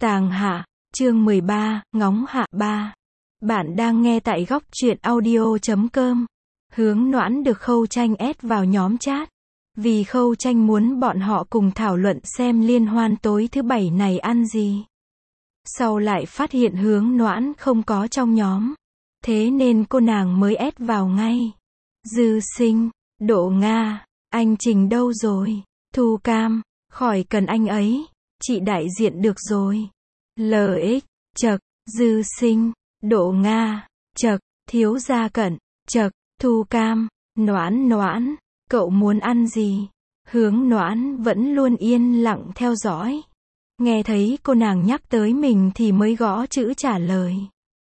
Tàng Hạ, chương 13, Ngóng Hạ 3. Bạn đang nghe tại góc truyện audio.com. Hướng Noãn được Khâu Tranh ép vào nhóm chat. Vì Khâu Tranh muốn bọn họ cùng thảo luận xem liên hoan tối thứ bảy này ăn gì. Sau lại phát hiện Hướng Noãn không có trong nhóm. Thế nên cô nàng mới ép vào ngay. Dư Sinh, Độ Nga, anh Trình đâu rồi? Thu Cam, khỏi cần anh ấy. Chị đại diện được rồi. LX, chậc, Dư Sinh, Độ Nga, chậc, Thiếu Gia Cận, chậc, Thu Cam, Noãn, cậu muốn ăn gì? Hướng Noãn vẫn luôn yên lặng theo dõi. Nghe thấy cô nàng nhắc tới mình thì mới gõ chữ trả lời.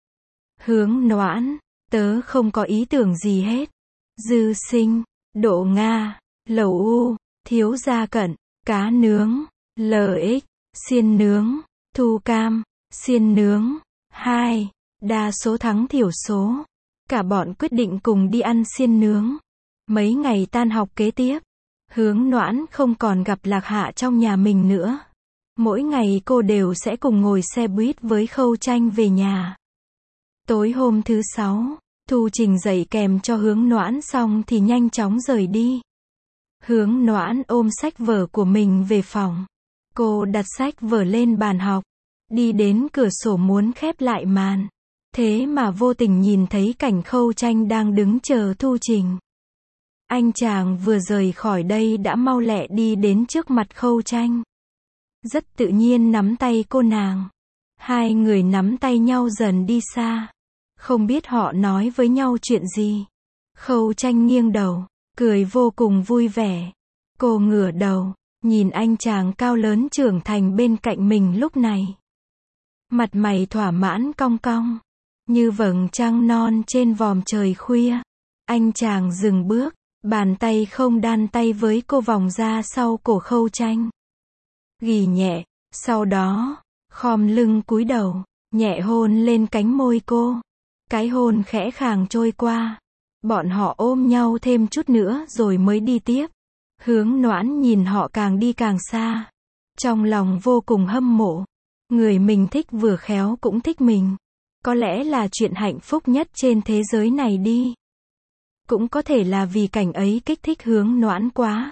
Hướng Noãn, tớ không có ý tưởng gì hết. Dư Sinh, Độ Nga, Lẩu U, Thiếu Gia Cận, cá nướng, LX, xiên nướng, Thu Cam, xiên nướng, 2, đa số thắng thiểu số. Cả bọn quyết định cùng đi ăn xiên nướng. Mấy ngày tan học kế tiếp, Hướng Noãn không còn gặp Lạc Hạ trong nhà mình nữa. Mỗi ngày cô đều sẽ cùng ngồi xe buýt với Khâu Tranh về nhà. Tối hôm thứ 6, Thu Trình dạy kèm cho Hướng Noãn xong thì nhanh chóng rời đi. Hướng Noãn ôm sách vở của mình về phòng. Cô đặt sách vở lên bàn học, đi đến cửa sổ muốn khép lại màn. Thế mà vô tình nhìn thấy cảnh Khâu Tranh đang đứng chờ Thu Trình. Anh chàng vừa rời khỏi đây đã mau lẹ đi đến trước mặt Khâu Tranh. Rất tự nhiên nắm tay cô nàng. Hai người nắm tay nhau dần đi xa. Không biết họ nói với nhau chuyện gì. Khâu Tranh nghiêng đầu, cười vô cùng vui vẻ. Cô ngửa đầu, nhìn anh chàng cao lớn trưởng thành bên cạnh mình lúc này. Mặt mày thỏa mãn cong cong, như vầng trăng non trên vòm trời khuya. Anh chàng dừng bước, bàn tay không đan tay với cô vòng ra sau cổ Khâu Tranh. Ghì nhẹ, sau đó, khom lưng cúi đầu, nhẹ hôn lên cánh môi cô. Cái hôn khẽ khàng trôi qua. Bọn họ ôm nhau thêm chút nữa rồi mới đi tiếp. Hướng Noãn nhìn họ càng đi càng xa. Trong lòng vô cùng hâm mộ. Người mình thích vừa khéo cũng thích mình. Có lẽ là chuyện hạnh phúc nhất trên thế giới này đi. Cũng có thể là vì cảnh ấy kích thích Hướng Noãn quá.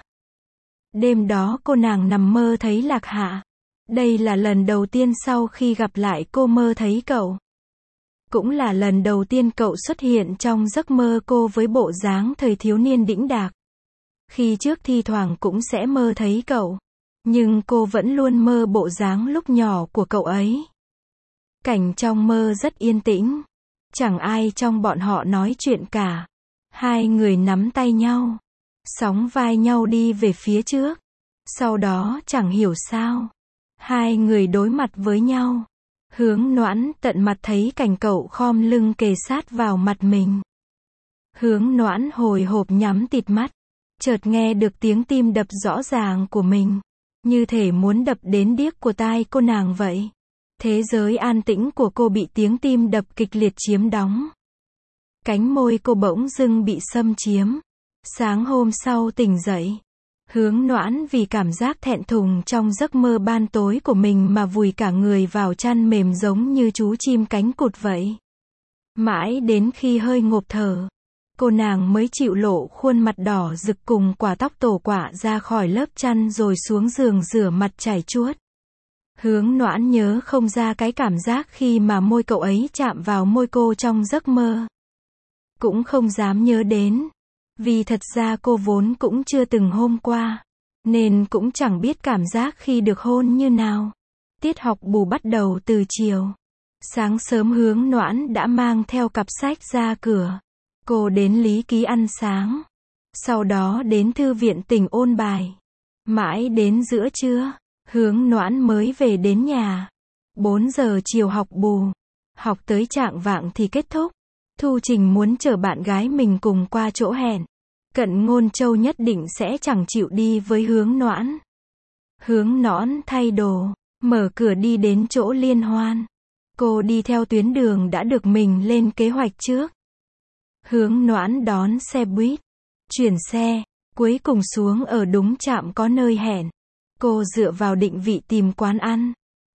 Đêm đó cô nàng nằm mơ thấy Lạc Hạ. Đây là lần đầu tiên sau khi gặp lại cô mơ thấy cậu. Cũng là lần đầu tiên cậu xuất hiện trong giấc mơ cô với bộ dáng thời thiếu niên đĩnh đạc. Khi trước thi thoảng cũng sẽ mơ thấy cậu. Nhưng cô vẫn luôn mơ bộ dáng lúc nhỏ của cậu ấy. Cảnh trong mơ rất yên tĩnh. Chẳng ai trong bọn họ nói chuyện cả. Hai người nắm tay nhau. Sóng vai nhau đi về phía trước. Sau đó chẳng hiểu sao. Hai người đối mặt với nhau. Hướng Noãn tận mặt thấy cảnh cậu khom lưng kề sát vào mặt mình. Hướng Noãn hồi hộp nhắm tịt mắt. Chợt nghe được tiếng tim đập rõ ràng của mình. Như thể muốn đập đến điếc của tai cô nàng vậy. Thế giới an tĩnh của cô bị tiếng tim đập kịch liệt chiếm đóng. Cánh môi cô bỗng dưng bị xâm chiếm. Sáng hôm sau tỉnh dậy. Hướng Noãn vì cảm giác thẹn thùng trong giấc mơ ban tối của mình mà vùi cả người vào chăn mềm giống như chú chim cánh cụt vậy. Mãi đến khi hơi ngộp thở, cô nàng mới chịu lộ khuôn mặt đỏ rực cùng quả tóc tổ quạ ra khỏi lớp chăn rồi xuống giường rửa mặt chảy chuốt. Hướng Noãn nhớ không ra cái cảm giác khi mà môi cậu ấy chạm vào môi cô trong giấc mơ. Cũng không dám nhớ đến. Vì thật ra cô vốn cũng chưa từng hôn qua. Nên cũng chẳng biết cảm giác khi được hôn như nào. Tiết học bù bắt đầu từ chiều. Sáng sớm Hướng Noãn đã mang theo cặp sách ra cửa. Cô đến Lý Ký ăn sáng. Sau đó đến thư viện tỉnh ôn bài. Mãi đến giữa trưa, Hướng Noãn mới về đến nhà. 4 giờ chiều học bù. Học tới chạng vạng thì kết thúc. Thu Trình muốn chở bạn gái mình cùng qua chỗ hẹn. Cận Ngôn Châu nhất định sẽ chẳng chịu đi với Hướng Noãn. Hướng Noãn thay đồ, mở cửa đi đến chỗ liên hoan. Cô đi theo tuyến đường đã được mình lên kế hoạch trước. Hướng Noãn đón xe buýt, chuyển xe, cuối cùng xuống ở đúng trạm có nơi hẹn. Cô dựa vào định vị tìm quán ăn.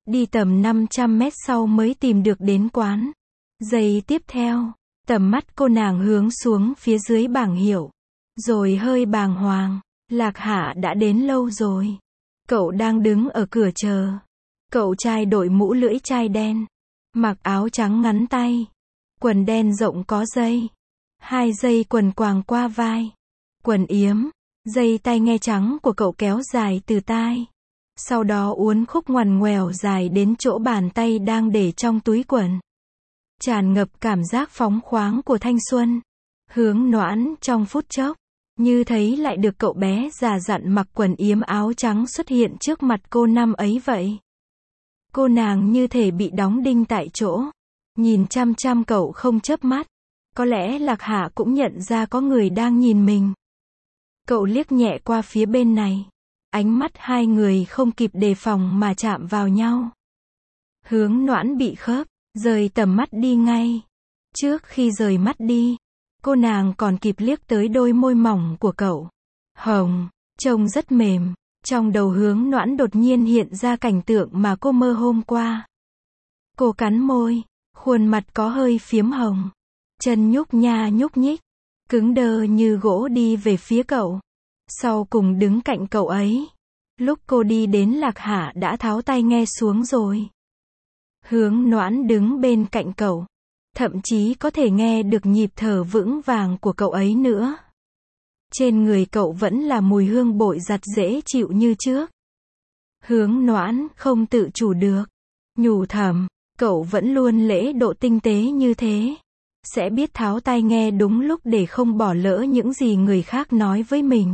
Đi tầm 500 mét sau mới tìm được đến quán. Giây tiếp theo, tầm mắt cô nàng hướng xuống phía dưới bảng hiệu. Rồi hơi bàng hoàng. Lạc Hạ đã đến lâu rồi. Cậu đang đứng ở cửa chờ. Cậu trai đội mũ lưỡi chai đen. Mặc áo trắng ngắn tay. Quần đen rộng có dây. 2 dây quần quàng qua vai. Quần yếm. Dây tai nghe trắng của cậu kéo dài từ tai. Sau đó uốn khúc ngoằn ngoèo dài đến chỗ bàn tay đang để trong túi quần. Tràn ngập cảm giác phóng khoáng của thanh xuân. Hướng Noãn trong phút chốc, như thấy lại được cậu bé già dặn mặc quần yếm áo trắng xuất hiện trước mặt cô năm ấy vậy. Cô nàng như thể bị đóng đinh tại chỗ. Nhìn chăm chăm cậu không chớp mắt. Có lẽ Lạc Hạ cũng nhận ra có người đang nhìn mình. Cậu liếc nhẹ qua phía bên này. Ánh mắt hai người không kịp đề phòng mà chạm vào nhau. Hướng Noãn bị khớp, rời tầm mắt đi ngay. Trước khi rời mắt đi, cô nàng còn kịp liếc tới đôi môi mỏng của cậu. Hồng, trông rất mềm. Trong đầu Hướng Noãn đột nhiên hiện ra cảnh tượng mà cô mơ hôm qua. Cô cắn môi, khuôn mặt có hơi phiếm hồng. Chân nhúc nha nhúc nhích, cứng đơ như gỗ đi về phía cậu. Sau cùng đứng cạnh cậu ấy. Lúc cô đi đến Lạc Hạ đã tháo tai nghe xuống rồi. Hướng Noãn đứng bên cạnh cậu. Thậm chí có thể nghe được nhịp thở vững vàng của cậu ấy nữa. Trên người cậu vẫn là mùi hương bội giặt dễ chịu như trước. Hướng Noãn không tự chủ được. Nhủ thầm, cậu vẫn luôn lễ độ tinh tế như thế. Sẽ biết tháo tai nghe đúng lúc để không bỏ lỡ những gì người khác nói với mình.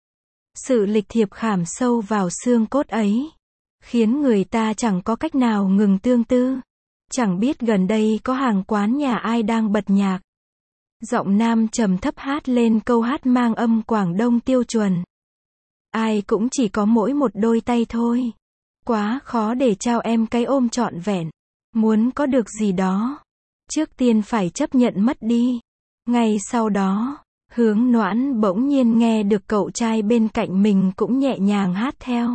Sự lịch thiệp khảm sâu vào xương cốt ấy, khiến người ta chẳng có cách nào ngừng tương tư. Chẳng biết gần đây có hàng quán nhà ai đang bật nhạc. Giọng nam trầm thấp hát lên câu hát mang âm Quảng Đông tiêu chuẩn. Ai cũng chỉ có mỗi một đôi tay thôi. Quá khó để trao em cái ôm trọn vẹn. Muốn có được gì đó, trước tiên phải chấp nhận mất đi. Ngay sau đó, Hướng Noãn bỗng nhiên nghe được cậu trai bên cạnh mình cũng nhẹ nhàng hát theo.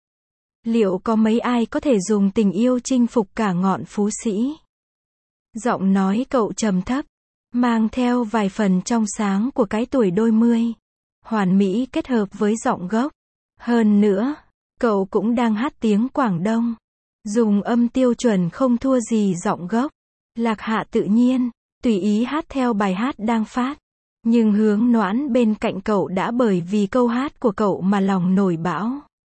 Liệu có mấy ai có thể dùng tình yêu chinh phục cả ngọn Phú Sĩ? Giọng nói cậu trầm thấp, mang theo vài phần trong sáng của cái tuổi đôi mươi. Hoàn mỹ kết hợp với giọng gốc. Hơn nữa, cậu cũng đang hát tiếng Quảng Đông. Dùng âm tiêu chuẩn không thua gì giọng gốc. Lạc Hạ tự nhiên, tùy ý hát theo bài hát đang phát. Nhưng Hướng Noãn bên cạnh cậu đã bởi vì câu hát của cậu mà lòng nổi bão.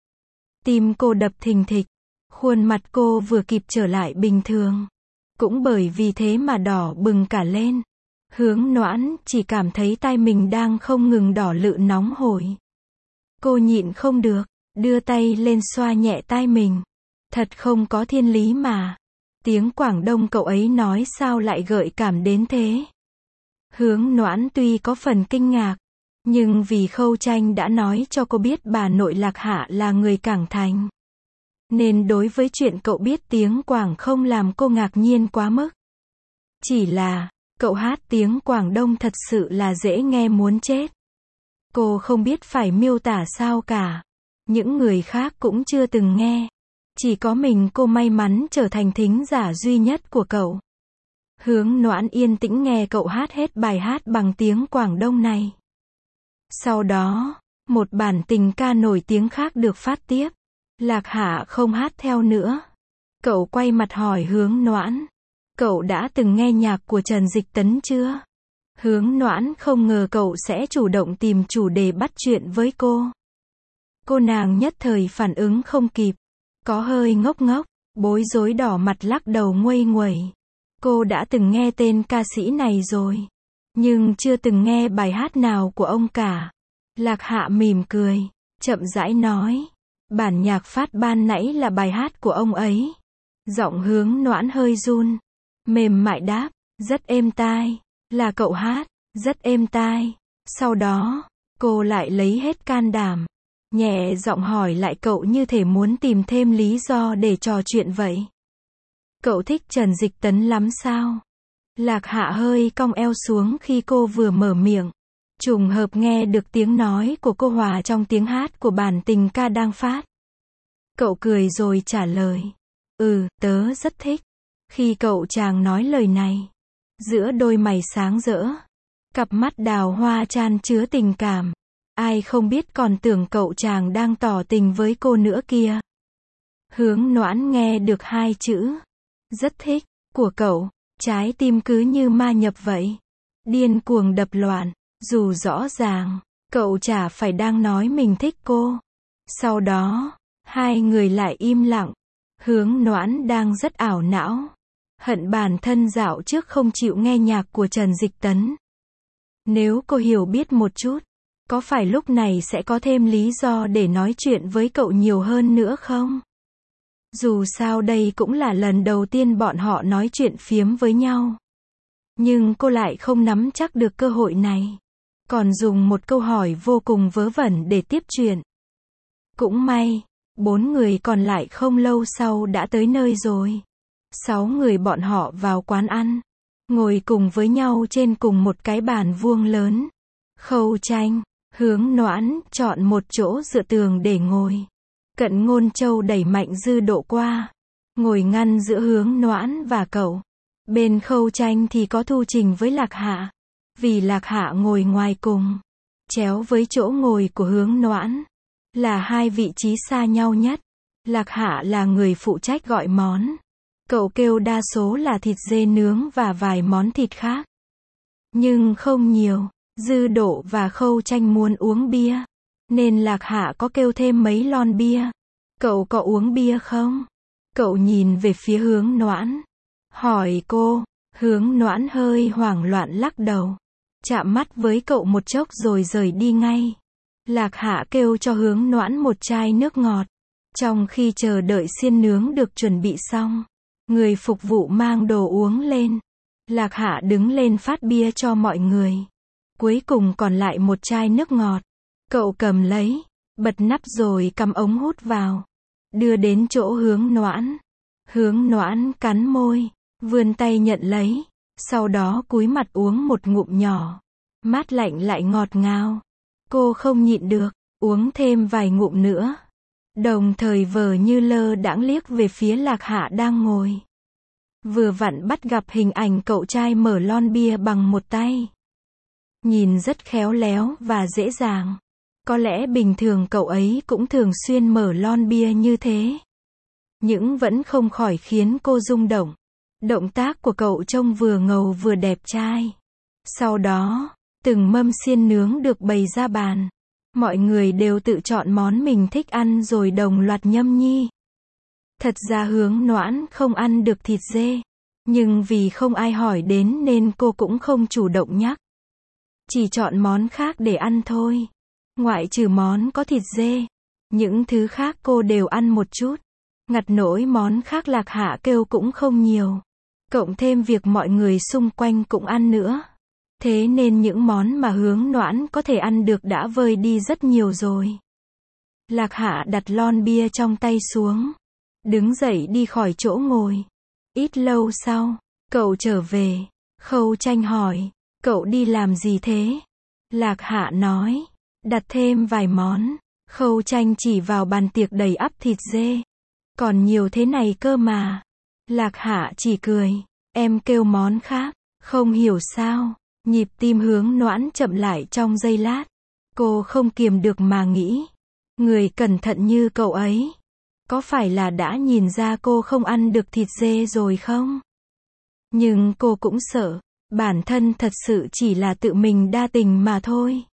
Tim cô đập thình thịch. Khuôn mặt cô vừa kịp trở lại bình thường. Cũng bởi vì thế mà đỏ bừng cả lên. Hướng Noãn chỉ cảm thấy tai mình đang không ngừng đỏ lự nóng hổi. Cô nhịn không được, đưa tay lên xoa nhẹ tai mình. Thật không có thiên lý mà. Tiếng Quảng Đông cậu ấy nói sao lại gợi cảm đến thế. Hướng Noãn tuy có phần kinh ngạc, nhưng vì Khâu Tranh đã nói cho cô biết bà nội Lạc Hạ là người Cảng Thành, nên đối với chuyện cậu biết tiếng Quảng không làm cô ngạc nhiên quá mức. Chỉ là, cậu hát tiếng Quảng Đông thật sự là dễ nghe muốn chết. Cô không biết phải miêu tả sao cả. Những người khác cũng chưa từng nghe. Chỉ có mình cô may mắn trở thành thính giả duy nhất của cậu. Hướng Noãn yên tĩnh nghe cậu hát hết bài hát bằng tiếng Quảng Đông này. Sau đó, một bản tình ca nổi tiếng khác được phát tiếp. Lạc Hạ không hát theo nữa. Cậu quay mặt hỏi Hướng Noãn. Cậu đã từng nghe nhạc của Trần Dịch Tấn chưa? Hướng Noãn không ngờ cậu sẽ chủ động tìm chủ đề bắt chuyện với cô. Cô nàng nhất thời phản ứng không kịp. Có hơi ngốc ngốc, bối rối đỏ mặt lắc đầu nguây nguẩy. Cô đã từng nghe tên ca sĩ này rồi, nhưng chưa từng nghe bài hát nào của ông cả. Lạc Hạ mỉm cười, chậm rãi nói. Bản nhạc phát ban nãy là bài hát của ông ấy. Giọng Hướng Noãn hơi run, mềm mại đáp, rất êm tai. Là cậu hát, rất êm tai. Sau đó, cô lại lấy hết can đảm, nhẹ giọng hỏi lại cậu như thể muốn tìm thêm lý do để trò chuyện vậy. Cậu thích Trần Dịch Tấn lắm sao? Lạc Hạ hơi cong eo xuống khi cô vừa mở miệng. Trùng hợp nghe được tiếng nói của cô hòa trong tiếng hát của bản tình ca đang phát. Cậu cười rồi trả lời. Tớ rất thích. Khi cậu chàng nói lời này, giữa đôi mày sáng rỡ, cặp mắt đào hoa chan chứa tình cảm. Ai không biết còn tưởng cậu chàng đang tỏ tình với cô nữa kia. Hướng Noãn nghe được hai chữ rất thích của cậu, trái tim cứ như ma nhập vậy. Điên cuồng đập loạn, dù rõ ràng, cậu chả phải đang nói mình thích cô. Sau đó, hai người lại im lặng. Hướng Noãn đang rất ảo não. Hận bản thân dạo trước không chịu nghe nhạc của Trần Dịch Tấn. Nếu cô hiểu biết một chút, có phải lúc này sẽ có thêm lý do để nói chuyện với cậu nhiều hơn nữa không? Dù sao đây cũng là lần đầu tiên bọn họ nói chuyện phiếm với nhau. Nhưng cô lại không nắm chắc được cơ hội này. Còn dùng một câu hỏi vô cùng vớ vẩn để tiếp chuyện. Cũng may, 4 người còn lại không lâu sau đã tới nơi rồi. 6 người bọn họ vào quán ăn, ngồi cùng với nhau trên cùng một cái bàn vuông lớn. Khâu Tranh, Hướng Noãn chọn một chỗ dựa tường để ngồi. Cận Ngôn Châu đẩy mạnh Dư Độ qua, ngồi ngăn giữa Hướng Noãn và cậu. Bên Khâu Tranh thì có Thu Trình với Lạc Hạ. Vì Lạc Hạ ngồi ngoài cùng, chéo với chỗ ngồi của Hướng Noãn, là hai vị trí xa nhau nhất. Lạc Hạ là người phụ trách gọi món. Cậu kêu đa số là thịt dê nướng và vài món thịt khác. Nhưng không nhiều. Dư Độ và Khâu Tranh muốn uống bia, nên Lạc Hạ có kêu thêm mấy lon bia. Cậu có uống bia không? Cậu nhìn về phía Hướng Noãn, hỏi cô. Hướng Noãn hơi hoảng loạn lắc đầu, chạm mắt với cậu một chốc rồi rời đi ngay. Lạc Hạ kêu cho Hướng Noãn một chai nước ngọt. Trong khi chờ đợi xiên nướng được chuẩn bị xong, người phục vụ mang đồ uống lên. Lạc Hạ đứng lên phát bia cho mọi người. Cuối cùng còn lại một chai nước ngọt. Cậu cầm lấy, bật nắp rồi cắm ống hút vào, đưa đến chỗ Hướng Noãn. Hướng Noãn cắn môi, vươn tay nhận lấy, sau đó cúi mặt uống một ngụm nhỏ. Mát lạnh lại ngọt ngào. Cô không nhịn được, uống thêm vài ngụm nữa. Đồng thời vờ như lơ đãng liếc về phía Lạc Hạ đang ngồi. Vừa vặn bắt gặp hình ảnh cậu trai mở lon bia bằng một tay. Nhìn rất khéo léo và dễ dàng. Có lẽ bình thường cậu ấy cũng thường xuyên mở lon bia như thế. Nhưng vẫn không khỏi khiến cô rung động. Động tác của cậu trông vừa ngầu vừa đẹp trai. Sau đó, từng mâm xiên nướng được bày ra bàn. Mọi người đều tự chọn món mình thích ăn rồi đồng loạt nhâm nhi. Thật ra Hướng Noãn không ăn được thịt dê. Nhưng vì không ai hỏi đến nên cô cũng không chủ động nhắc. Chỉ chọn món khác để ăn thôi. Ngoại trừ món có thịt dê, những thứ khác cô đều ăn một chút. Ngặt nỗi món khác Lạc Hạ kêu cũng không nhiều. Cộng thêm việc mọi người xung quanh cũng ăn nữa. Thế nên những món mà Hướng Noãn có thể ăn được đã vơi đi rất nhiều rồi. Lạc Hạ đặt lon bia trong tay xuống, đứng dậy đi khỏi chỗ ngồi. Ít lâu sau, cậu trở về. Khâu Tranh hỏi, cậu đi làm gì thế? Lạc Hạ nói, đặt thêm vài món. Khâu Tranh chỉ vào bàn tiệc đầy ắp thịt dê. Còn nhiều thế này cơ mà. Lạc Hạ chỉ cười, em kêu món khác, không hiểu sao. Nhịp tim Hướng Noãn chậm lại trong giây lát. Cô không kiềm được mà nghĩ. Người cẩn thận như cậu ấy, có phải là đã nhìn ra cô không ăn được thịt dê rồi không? Nhưng cô cũng sợ, bản thân thật sự chỉ là tự mình đa tình mà thôi.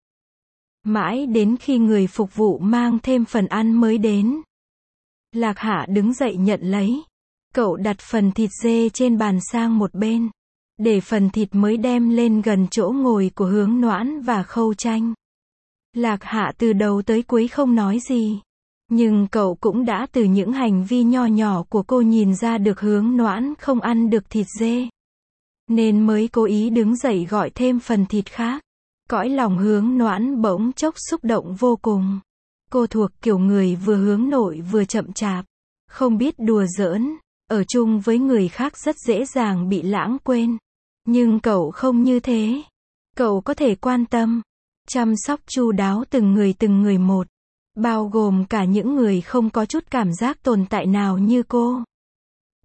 Mãi đến khi người phục vụ mang thêm phần ăn mới đến. Lạc Hạ đứng dậy nhận lấy. Cậu đặt phần thịt dê trên bàn sang một bên, để phần thịt mới đem lên gần chỗ ngồi của Hướng Noãn và Khâu Tranh. Lạc Hạ từ đầu tới cuối không nói gì. Nhưng cậu cũng đã từ những hành vi nho nhỏ của cô nhìn ra được Hướng Noãn không ăn được thịt dê. Nên mới cố ý đứng dậy gọi thêm phần thịt khác. Cõi lòng Hướng Noãn bỗng chốc xúc động vô cùng. Cô thuộc kiểu người vừa hướng nội vừa chậm chạp, không biết đùa giỡn, ở chung với người khác rất dễ dàng bị lãng quên. Nhưng cậu không như thế. Cậu có thể quan tâm, chăm sóc chu đáo từng người một, bao gồm cả những người không có chút cảm giác tồn tại nào như cô.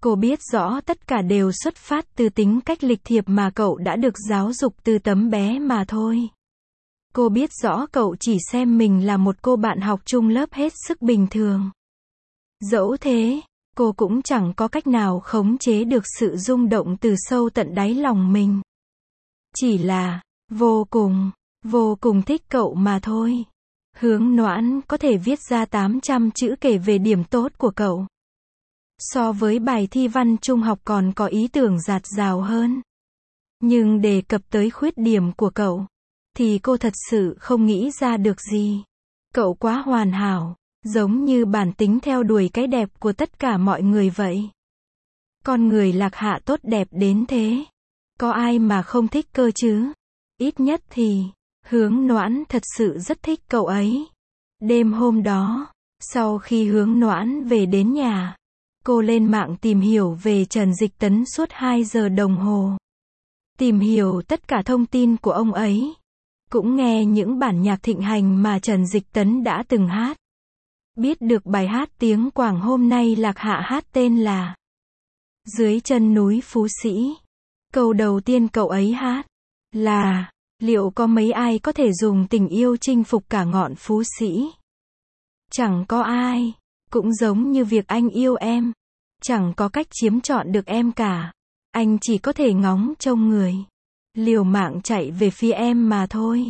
Cô biết rõ tất cả đều xuất phát từ tính cách lịch thiệp mà cậu đã được giáo dục từ tấm bé mà thôi. Cô biết rõ cậu chỉ xem mình là một cô bạn học chung lớp hết sức bình thường. Dẫu thế, cô cũng chẳng có cách nào khống chế được sự rung động từ sâu tận đáy lòng mình. Chỉ là, vô cùng thích cậu mà thôi. Hướng Noãn có thể viết ra 800 chữ kể về điểm tốt của cậu. So với bài thi văn trung học còn có ý tưởng dạt dào hơn. Nhưng đề cập tới khuyết điểm của cậu, thì cô thật sự không nghĩ ra được gì. Cậu quá hoàn hảo, giống như bản tính theo đuổi cái đẹp của tất cả mọi người vậy. Con người Lạc Hạ tốt đẹp đến thế. Có ai mà không thích cơ chứ? Ít nhất thì, Hướng Noãn thật sự rất thích cậu ấy. Đêm hôm đó, sau khi Hướng Noãn về đến nhà, cô lên mạng tìm hiểu về Trần Dịch Tấn suốt 2 giờ đồng hồ. Tìm hiểu tất cả thông tin của ông ấy. Cũng nghe những bản nhạc thịnh hành mà Trần Dịch Tấn đã từng hát. Biết được bài hát tiếng Quảng hôm nay Lạc Hạ hát tên là Dưới chân núi Phú Sĩ. Câu đầu tiên cậu ấy hát là liệu có mấy ai có thể dùng tình yêu chinh phục cả ngọn Phú Sĩ? Chẳng có ai. Cũng giống như việc anh yêu em. Chẳng có cách chiếm trọn được em cả. Anh chỉ có thể ngóng trông người liều mạng chạy về phía em mà thôi.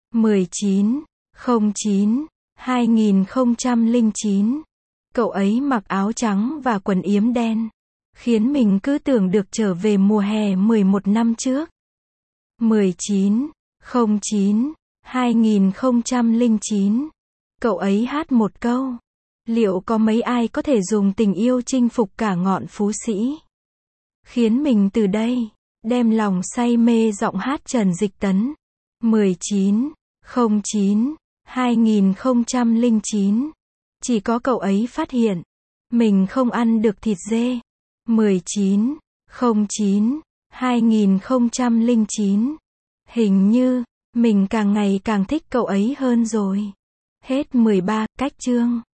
19/09/2009. Cậu ấy mặc áo trắng và quần yếm đen, khiến mình cứ tưởng được trở về mùa hè 11 năm trước. 19/09/2009. Cậu ấy hát một câu. Liệu có mấy ai có thể dùng tình yêu chinh phục cả ngọn Phú Sĩ? Khiến mình từ đây đem lòng say mê giọng hát Trần Dịch Tấn. 19/09/2009. Chỉ có cậu ấy phát hiện mình không ăn được thịt dê. 19/09/2009. Hình như mình càng ngày càng thích cậu ấy hơn rồi. Hết 13 cách chương.